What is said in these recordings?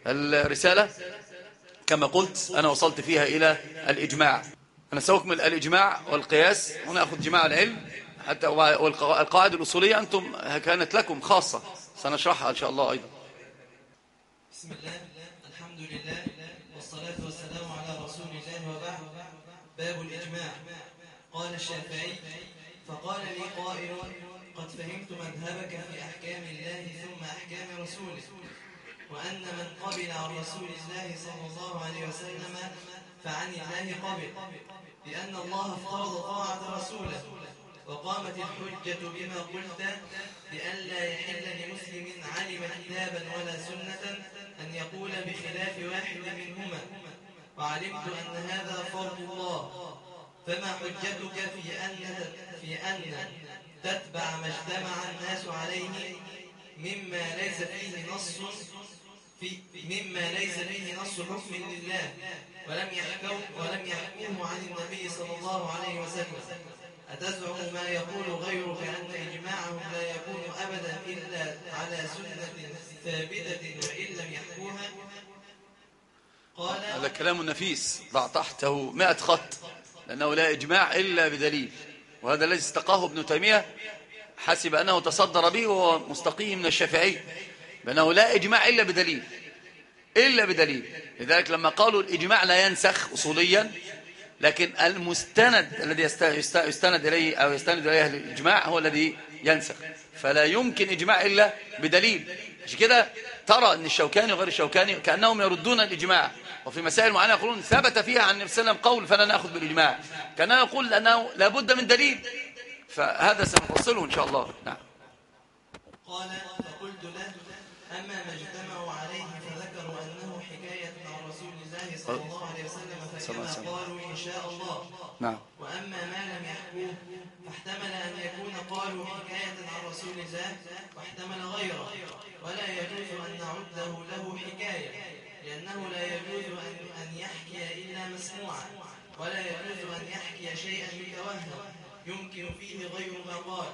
الرسالة كما قلت أنا وصلت فيها إلى الإجماع. أنا سأكمل الإجماع والقياس ونأخذ جماع العلم حتى والقواعد الأصولية أنتم كانت لكم خاصة سنشرحها إن شاء الله أيضا. بسم الله، الحمد لله، والصلاة والسلام على رسول الله، وبعد. باب الإجماع. قال الشافعي: فقال لي قائل: قد فهمت مذهبك في أحكام الله ثم أحكام رسوله، وأن من قبل عن رسول الله صلى الله عليه وسلم فعن الله قبل، لأن الله افترض طاعة رسوله، وقامت الحجة بما قلت، لئلا يحل لمسلم علم كتابا ولا سنة أن يقول بخلاف واحد منهما، وعلمت أن هذا فرض الله، فما حجتك في أن تتبع ما اجتمع الناس عليه مما ليس فيه نص حكم لله ولم يحكوه عن النبي صلى الله عليه وسلم؟ أتزعم ما يقول غيرك أن إجماعهم لا يكون أبدا إلا على سنة ثابتة وإن لم يحكوها؟ قال: هذا كلام نفيس ضع تحته 100 خط، لأنه لا إجماع إلا بدليل، وهذا الذي استقاه ابن تيمية حسب أنه تصدر به وهو مستقيه من الشافعي، بأنه لا إجماع إلا بدليل إلا بدليل. لذلك لما قالوا الإجماع لا ينسخ أصوليا، لكن المستند الذي يستند إليه أو يستند إليه الإجماع هو الذي ينسخ، فلا يمكن إجماع إلا بدليل. عشان كده ترى أن الشوكاني وغير الشوكاني كأنهم يردون الإجماع، وفي مسائل معينة يقولون ثبت فيها عن النبي صلى الله عليه وسلم قول فلا نأخذ بالإجماع، كأنه يقول أنه لابد من دليل، فهذا سنفصله إن شاء الله. نعم. قال: فقلت له: أما ما اجتمعوا عليه فذكروا أنه حكاية عن رسول الله صلى الله عليه وسلم فكما قالوا إن شاء الله. نعم. وأما ما لم يحكوه فاحتمل أن يكون قالوا حكاية عن رسول الله واحتمل غيره، ولا يجوز أن نعده له حكاية، لأنه لا يجوز أن يحكي إلا مسموعا، ولا يجوز أن يحكي شيئا متوهم يمكن فيه غير ما قال،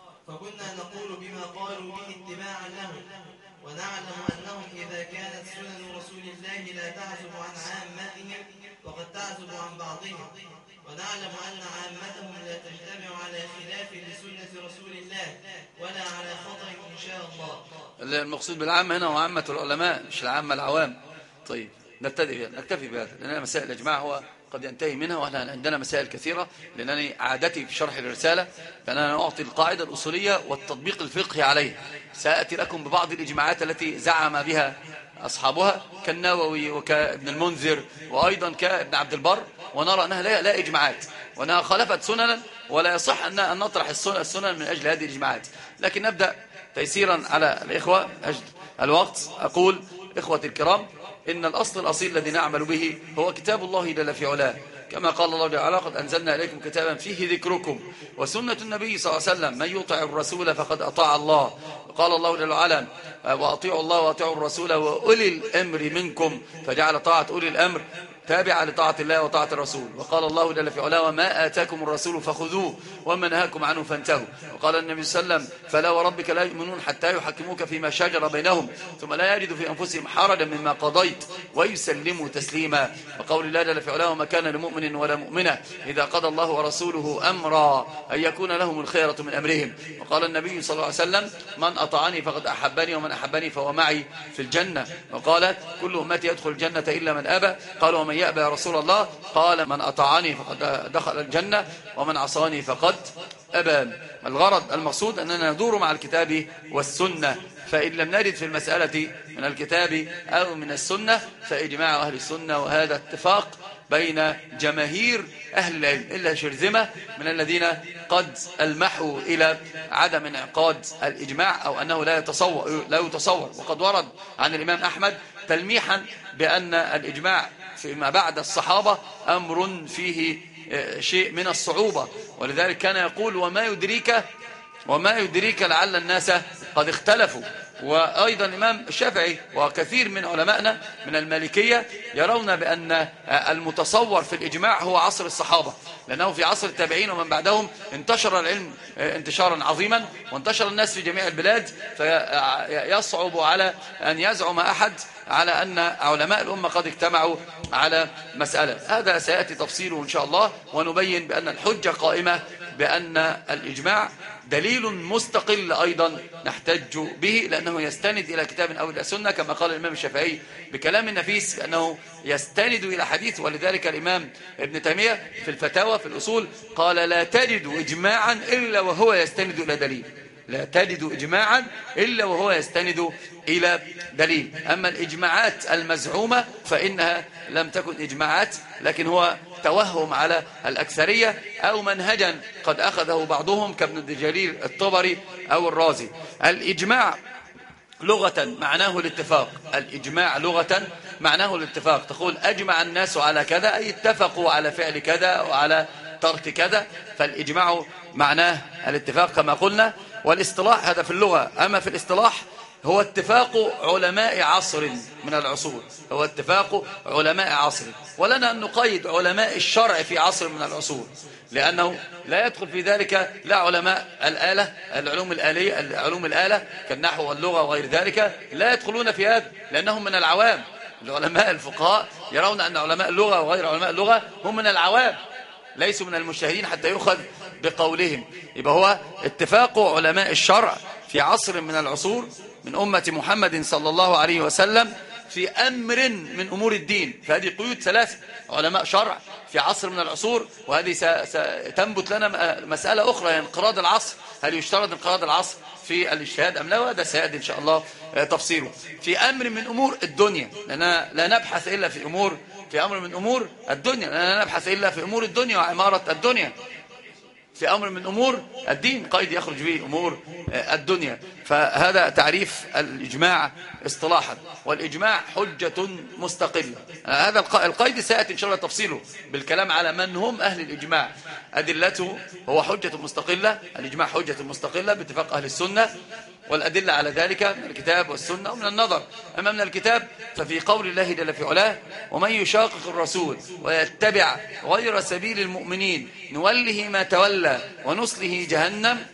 فكنا نقول بما قالوا به اتباعا لهم، ونعلم أنهم إذا كانت سنن رسول الله لا تعزب عن عامتهم وقد تعزب عن بعضهم، ونعلم أن عامتهم لا تجتمع على خلاف لسنة رسول الله ولا على خطأ إن شاء الله. المقصود بالعامة هنا هو عامة العلماء مش العامة العوام. طيب نكتفي بهذا، لأن مسائل الإجماع هو قد ينتهي منها، وإحنا عندنا مسائل كثيرة، لأنني عادتي في شرح الرسالة فأنا أعطي القاعدة الأصولية والتطبيق الفقهي عليها. سأتي لكم ببعض الإجماعات التي زعم بها أصحابها كالنووي وكابن المنذر وأيضا كابن عبد البر، ونرى أنها لا إجماعات، وأنها خالفت سننا، ولا يصح أن نطرح السنن من أجل هذه الإجماعات. لكن نبدأ تيسيرا على الإخوة أجل الوقت. أقول إخوتي الكرام إن الأصل الأصيل الذي نعمل به هو كتاب الله جل في علاه، كما قال الله جل وعلا: قد أنزلنا إليكم كتابا فيه ذكركم، وسنة النبي صلى الله عليه وسلم: من يطع الرسول فقد أطاع الله. وقال الله جل وعلا: وأطيعوا الله وأطيعوا الرسول وأولي الأمر منكم، فجعل طاعة أولي الأمر تابعة لطاعة الله وطاعة الرسول. وقال الله جل في علاه: وما آتاكم الرسول فخذوه وما نهاكم عنه فانتهوا. وقال النبي صلى الله عليه وسلم: فلا وربك لا يؤمنون حتى يحكموك فيما شجر بينهم ثم لا يجدوا في أنفسهم حرجا مما قضيت ويسلموا تسليما. وقول الله جل في علاه: وما كان لمؤمن ولا مؤمنة إذا قضى الله ورسوله أمرا أن يكون لهم الخيرة من أمرهم. وقال النبي صلى الله عليه وسلم: من أطاعني فقد أحبني ومن أحبني فهو معي في الجنة. وقال: كل أمتي يدخل الجنة إلا من أبى. قال: ومن يأبى يا رسول الله؟ قال: من أطاعني فقد دخل الجنة ومن عصاني فقد أبى. الغرض المقصود أننا ندور مع الكتاب والسنة، فإن لم نجد في المسألة من الكتاب أو من السنة فإجماع أهل السنة، وهذا اتفاق بين جماهير أهل العلم إلا شرذمة من الذين قد ألمحوا إلى عدم انعقاد الإجماع أو أنه لا يتصور. وقد ورد عن الإمام أحمد تلميحا بأن الإجماع فيما بعد الصحابة أمر فيه شيء من الصعوبة، ولذلك كان يقول: وما يدريك لعل الناس قد اختلفوا. وأيضا الإمام الشافعي وكثير من علمائنا من المالكية يرون بأن المتصور في الإجماع هو عصر الصحابة، لأنه في عصر التابعين ومن بعدهم انتشر العلم انتشارا عظيما وانتشر الناس في جميع البلاد، فيصعب على أن يزعم أحد على أن علماء الأمة قد اجتمعوا على مسألة. هذا سيأتي تفصيله إن شاء الله، ونبين بأن الحجة قائمة بأن الإجماع دليل مستقل أيضا نحتج به، لأنه يستند إلى كتاب أو إلى سنة، كما قال الإمام الشافعي بكلام نفيس أنه يستند إلى حديث. ولذلك الإمام ابن تيمية في الفتاوى في الأصول قال لا تجد إجماعا إلا وهو يستند إلى دليل، لا تجد إجماعا إلا وهو يستند إلى دليل. أما الإجماعات المزعومة فإنها لم تكن إجماعات، لكن هو توهم على الأكثرية أو منهجا قد أخذه بعضهم كابن الدجاليل الطبري أو الرازي. الإجماع لغة معناه الاتفاق، الإجماع لغة معناه الاتفاق. تقول أجمع الناس على كذا أي اتفقوا على فعل كذا وعلى ترك كذا، فالإجماع معناه الاتفاق كما قلنا. والاصطلاح هذا في اللغة، أما في الاصطلاح هو اتفاق علماء عصر من العصور، هو اتفاق علماء عصر. ولنا أن نقيد علماء الشرع في عصر من العصور، لأنه لا يدخل في ذلك لا علماء الآلة، العلوم الآلية، العلوم الآلة كالنحو واللغة وغير ذلك لا يدخلون في هذا، لأنهم من العوام. العلماء الفقهاء يرون أن علماء اللغة وغير علماء اللغة هم من العوام، ليسوا من المجتهدين حتى يؤخذ بقولهم. يبقى هو اتفاق علماء الشرع في عصر من العصور من أمة محمد صلى الله عليه وسلم في أمر من أمور الدين. فهذه قيود ثلاثة: علماء شرع في عصر من العصور، وهذه ستنبت لنا مسألة أخرى، انقراض العصر. هل يشترط انقراض العصر في الاجتهاد أم لا؟ وهذا سيأتي إن شاء الله تفصيله. في أمر من أمور الدنيا، لأننا لا نبحث إلا في أمر من أمور الدنيا، لأننا لا نبحث إلا في أمور الدنيا وعمارة الدنيا. في أمر من أمور الدين قيد يخرج به أمور الدنيا. فهذا تعريف الإجماع اصطلاحا. والإجماع حجة مستقلة. هذا القيد سيأتي إن شاء الله تفصيله بالكلام على من هم أهل الإجماع. أدلته هو حجة مستقلة، الإجماع حجة مستقلة باتفاق أهل السنة، والأدلة على ذلك من الكتاب والسنة ومن النظر. أما من الكتاب ففي قول الله جل في علاه: ومن يشاقق الرسول ويتبع غير سبيل المؤمنين نوله ما تولى ونصله جهنم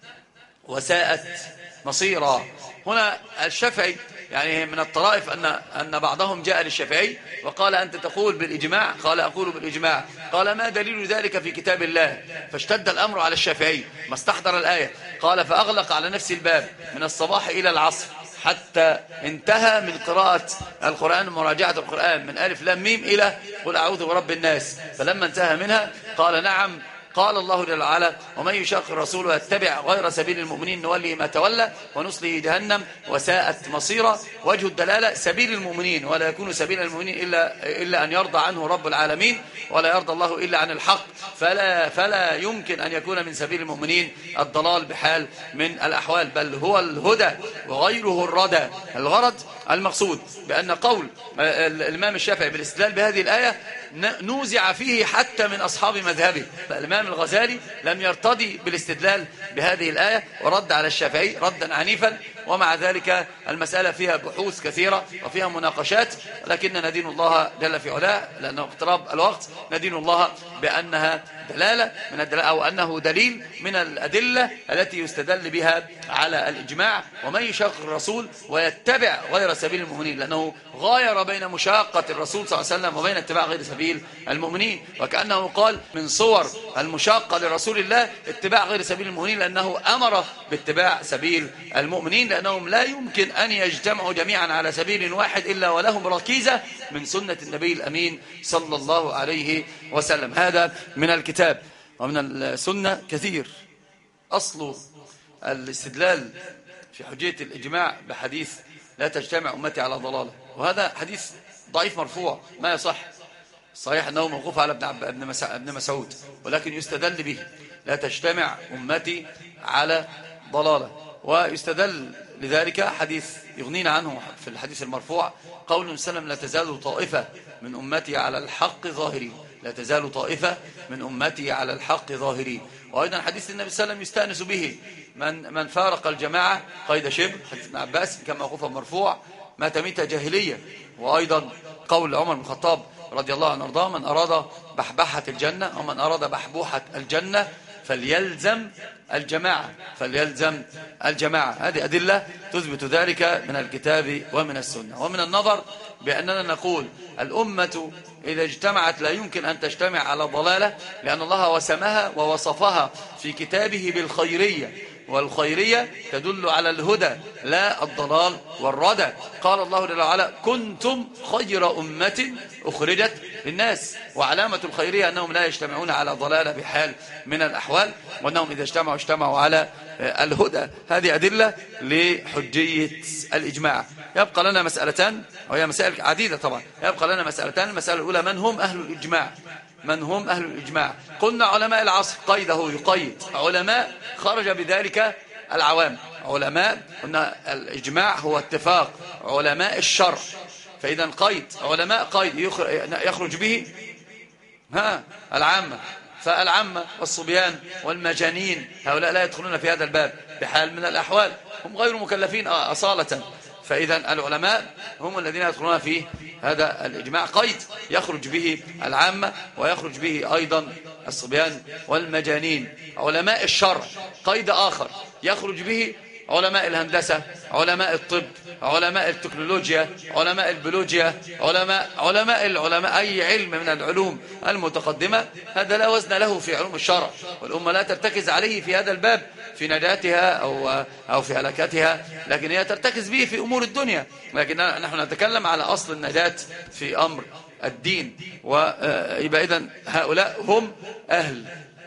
وساءت مصيرا. هنا الشافعي يعني من الطرائف أن بعضهم جاء للشافعي وقال: أنت تقول بالإجماع؟ قال: أقول بالإجماع. قال: ما دليل ذلك في كتاب الله؟ فاشتد الأمر على الشافعي ما استحضر الآية. قال: فأغلق على نفسه الباب من الصباح إلى العصر حتى انتهى من قراءة القرآن ومراجعة القرآن من ألف لام ميم إلى قل أعوذ برب الناس. فلما انتهى منها قال: نعم، قال الله جل وعلا: ومن يشاقق الرسول ويتبع غير سبيل المؤمنين نوله ما تولى ونصله جهنم وساءت مصيرا. وجه الدلالة سبيل المؤمنين، ولا يكون سبيل المؤمنين إلا أن يرضى عنه رب العالمين، ولا يرضى الله إلا عن الحق، فلا يمكن أن يكون من سبيل المؤمنين الضلال بحال من الأحوال، بل هو الهدى وغيره الردى. الغرض المقصود بأن قول الإمام الشافعي بالاستدلال بهذه الآية نوزع فيه حتى من أصحاب مذهبه. فالإمام الغزالي لم يرتضي بالاستدلال بهذه الآية ورد على الشافعي ردا عنيفا، ومع ذلك المسألة فيها بحوث كثيرة وفيها مناقشات، لكننا ندين الله جل في علاه لأنه اقتراب الوقت، ندين الله بأنها دلالة من الدلالة أو أنه دليل من الأدلة التي يستدل بها على الإجماع. ومن يشاقق الرسول ويتبع غير سبيل المؤمنين، لأنه غاير بين مشاقة الرسول صلى الله عليه وسلم وبين اتباع غير سبيل المؤمنين، وكأنه قال من صور المشاقة لرسول الله اتباع غير سبيل المؤمنين، لأنه أمر باتباع سبيل المؤمنين، لأنهم لا يمكن أن يجتمعوا جميعا على سبيل واحد إلا ولهم ركيزة من سنة النبي الأمين صلى الله عليه وسلم. هذا من الكتاب ومن السنة كثير. أصل الاستدلال في حجية الإجماع بحديث لا تجتمع أمتي على ضلالة، وهذا حديث ضعيف مرفوع ما يصح. صحيح أنه موقوف على ابن مسعود، ولكن يستدل به لا تجتمع أمتي على ضلالة. ويستدل لذلك حديث يغنينا عنه في الحديث المرفوع قول سلم: لا تزال طائفة من أمتي على الحق ظاهرين. لا تزال طائفة من أمتي على الحق ظاهرين. وأيضا حديث النبي صلى الله عليه وسلم يستأنس به من فارق الجماعة قيد شبر، حديث ابن عباس كما موقوف مرفوع مات ميتة جاهلية. وأيضا قول عمر بن الخطاب رضي الله عنه وارضاه: من أراد بحبحة الجنة ومن أراد بحبوحة الجنة فليلزم الجماعة، فليلزم الجماعة. هذه أدلة تثبت ذلك من الكتاب ومن السنة. ومن النظر بأننا نقول الأمة إذا اجتمعت لا يمكن أن تجتمع على ضلالة، لأن الله وسمها ووصفها في كتابه بالخيرية، والخيرية تدل على الهدى لا الضلال والردى. قال الله جل وعلا: كنتم خير أمة أخرجت للناس. وعلامة الخيرية أنهم لا يجتمعون على ضلالة بحال من الأحوال، وأنهم إذا اجتمعوا على الهدى. هذه أدلة لحجية الإجماع. يبقى لنا مسألتان، وهي مسائل عديدة طبعا. يبقى لنا مسألتان. المسألة الأولى: من هم أهل الإجماع؟ من هم أهل الإجماع؟ قلنا علماء العصر، قيده يقيد علماء خرج بذلك العوام. علماء، قلنا الإجماع هو اتفاق علماء الشرع، فإذا قيد علماء قيد يخرج به العامة. فالعامة والصبيان والمجانين هؤلاء لا يدخلون في هذا الباب بحال من الأحوال، هم غير مكلفين أصالة. فإذا العلماء هم الذين يدخلون في هذا الإجماع، قيد يخرج به العامة ويخرج به أيضا الصبيان والمجانين. علماء الشرع قيد آخر يخرج به علماء الهندسة، علماء الطب، علماء التكنولوجيا، علماء البيولوجيا، علماء أي علم من العلوم المتقدمة. هذا لا وزن له في علوم الشرع، والأمة لا ترتكز عليه في هذا الباب في نجاتها أو في هلكتها، لكن هي ترتكز به في أمور الدنيا. لكن نحن نتكلم على أصل النجاة في أمر الدين. ويبقى إذن هؤلاء هم أهل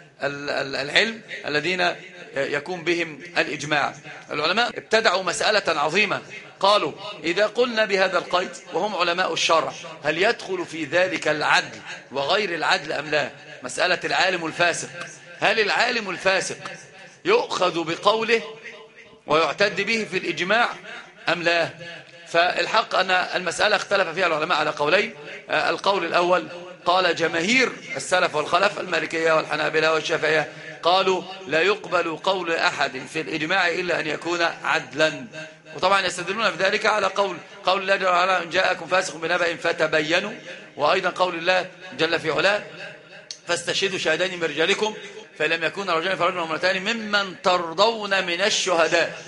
العلم الذين يكون بهم الإجماع. العلماء ابتدعوا مسألة عظيمة، قالوا: إذا قلنا بهذا القيد وهم علماء الشرع، هل يدخل في ذلك العدل وغير العدل أم لا؟ مسألة العالم الفاسق، هل العالم الفاسق يؤخذ بقوله ويعتد به في الإجماع أم لا؟ فالحق أن المسألة اختلف فيها العلماء على قولين. القول الأول قال جماهير السلف والخلف، المالكية والحنابلة والشافعية، قالوا: لا يقبل قول أحد في الإجماع إلا أن يكون عدلا. وطبعا يستدلون بذلك على قول الله جل وعلا: إن جاءكم فاسق بنبأ فتبينوا، وأيضا قول الله جل في علاه: فاستشهدوا شهدين من رجالكم فإن لم يكون رجلين فرجل وامرأتان ممن ترضون من الشهداء.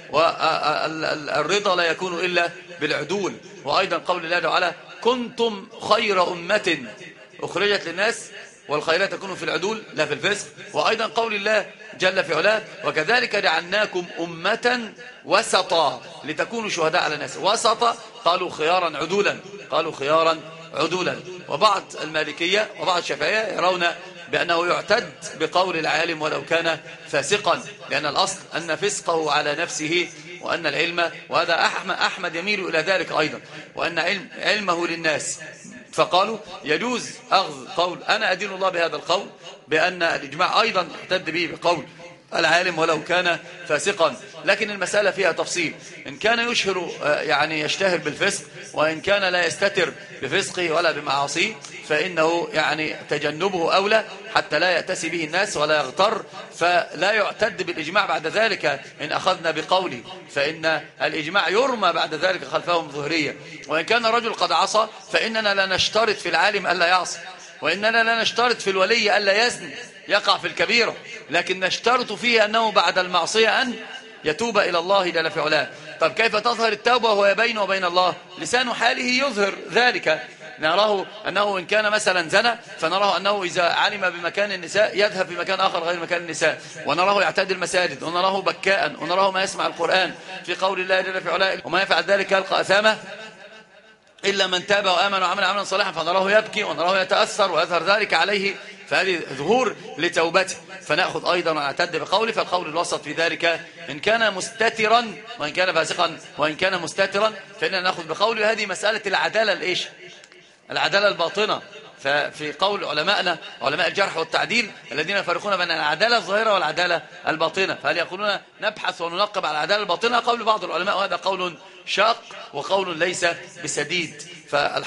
والرضا لا يكون إلا بالعدول. وأيضا قول الله جل وعلا: كنتم خير أمة أخرجت للناس، والخيرات تكون في العدول لا في الفسق. وأيضا قول الله جل في علاه: وكذلك جعلناكم أمة وسطا لتكونوا شهداء على الناس. وسطا قالوا خيارا عدولا، قالوا خيارا عدولا. وبعض المالكية وبعض الشافعية يرون بأنه يعتد بقول العالم ولو كان فاسقا، لأن الأصل أن فسقه على نفسه، وأن العلم، وهذا أحمد يميل إلى ذلك أيضا، وأن علمه للناس. فقالوا يجوز أخذ قول أنا أدين الله بهذا القول، بأن الإجماع أيضا اعتد به بقول العالم ولو كان فاسقا. لكن المسألة فيها تفصيل، إن كان يشهر يعني يشتهر بالفسق، وإن كان لا يستتر بفسقه ولا بمعاصيه، فإنه يعني تجنبه أولى حتى لا يأتسي به الناس ولا يغتر، فلا يعتد بالإجماع بعد ذلك. إن أخذنا بقوله فإن الإجماع يرمى بعد ذلك خلفهم ظهرية. وإن كان الرجل قد عصى فإننا لا نشترط في العالم ألا يعصي، وإننا لا نشترط في الولي ألا يزني يقع في الكبيرة، لكن نشترط فيه أنه بعد المعصية أن يتوب إلى الله جل في علاه. طب كيف تظهر التوبة وهو بينه وبين الله؟ لسان حاله يظهر ذلك. نراه أنه إن كان مثلا زنا، فنراه أنه إذا علم بمكان النساء يذهب في مكان آخر غير مكان النساء، ونراه يعتدي المساجد، ونراه بكاء، ونراه ما يسمع القرآن في قول الله جل في علاه: وما يفعل ذلك يلقى أثامه إلا من تاب وآمن وعمل عملا صالحا، فنراه يبكي ونراه يتأثر ويظهر ذلك عليه، فهذه ظهور لتوبته. فنأخذ أيضا ونعتد بقوله. فالقول الوسط في ذلك إن كان مستترا، وإن كان فاسقا، وإن كان مستترا، فإننا نأخذ بقوله. هذه مسألة العدالة الإيش؟ العدالة الباطنة. ففي قول علماءنا علماء الجرح والتعديل الذين يفرقون بين العدالة الظاهرة والعدالة الباطنة، فهل يقولون نبحث وننقب على العدالة الباطنة؟ قول بعض العلماء، وهذا قول شاق وقول ليس بسديد. فالحق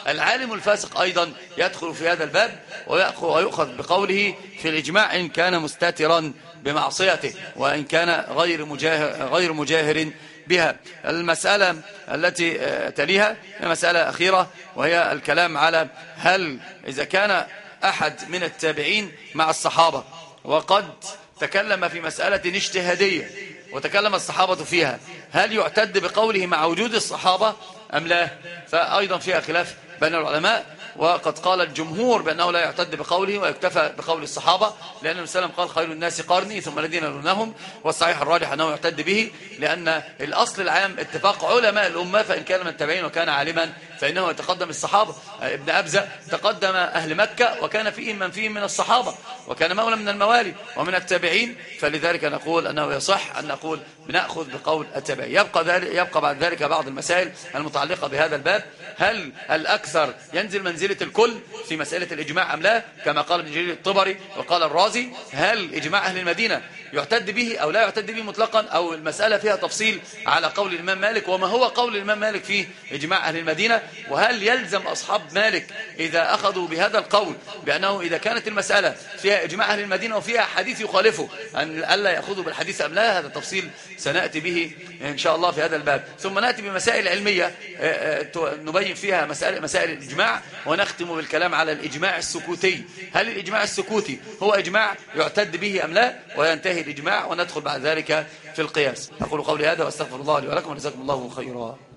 العالم الفاسق أيضا يدخل في هذا الباب ويؤخذ بقوله في الإجماع إن كان مستترا بمعصيته وإن كان غير مجاهر بها. المسألة التي تليها هي مسألة أخيرة، وهي الكلام على هل إذا كان أحد من التابعين مع الصحابة وقد تكلم في مسألة اجتهادية وتكلم الصحابة فيها، هل يعتد بقوله مع وجود الصحابة أم لا؟ فأيضا فيها خلاف بين العلماء، وقد قال الجمهور بأنه لا يعتد بقوله ويكتفى بقول الصحابة، لأن النبي صلى الله عليه وسلم قال خير الناس قرني ثم الذين يلونهم، والصحيح الراجح أنه يعتد به، لأن الأصل العام اتفاق علماء الأمة، فإن كان من التابعين وكان عالما فإنه يتقدم الصحابة. ابن أبزة تقدم أهل مكة وكان فيهم من فيهم من الصحابة، وكان مولى من الموالي ومن التابعين، فلذلك نقول أنه يصح أن نقول بنأخذ بقول التابعين. يبقى بعد ذلك بعض المسائل المتعلقة بهذا الباب، هل الأكثر ينزل منزلة الكل في مسألة الإجماع أم لا، كما قال ابن جرير الطبري وقال الرازي، هل إجماع أهل المدينة يعتد به أو لا يعتد به مطلقا، أو المسألة فيها تفصيل على قول الإمام مالك وما هو قول الإمام مالك في إجماع أهل المدينة، وهل يلزم أصحاب مالك إذا أخذوا بهذا القول بأنه إذا كانت المسألة فيها إجماع أهل المدينة وفيها حديث يخالفه أن ألا يأخذوا بالحديث أم لا. هذا تفصيل سنأتي به إن شاء الله في هذا الباب. ثم نأتي بمسائل علمية نبين فيها مسائل الإجماع، ونختم بالكلام على الإجماع السكوتي، هل الإجماع السكوتي هو إجماع يعتد به أم لا، وينتهي الإجماع وندخل بعد ذلك في القياس. أقول قولي هذا وأستغفر الله لي ولكم، وجزاكم الله خيرا.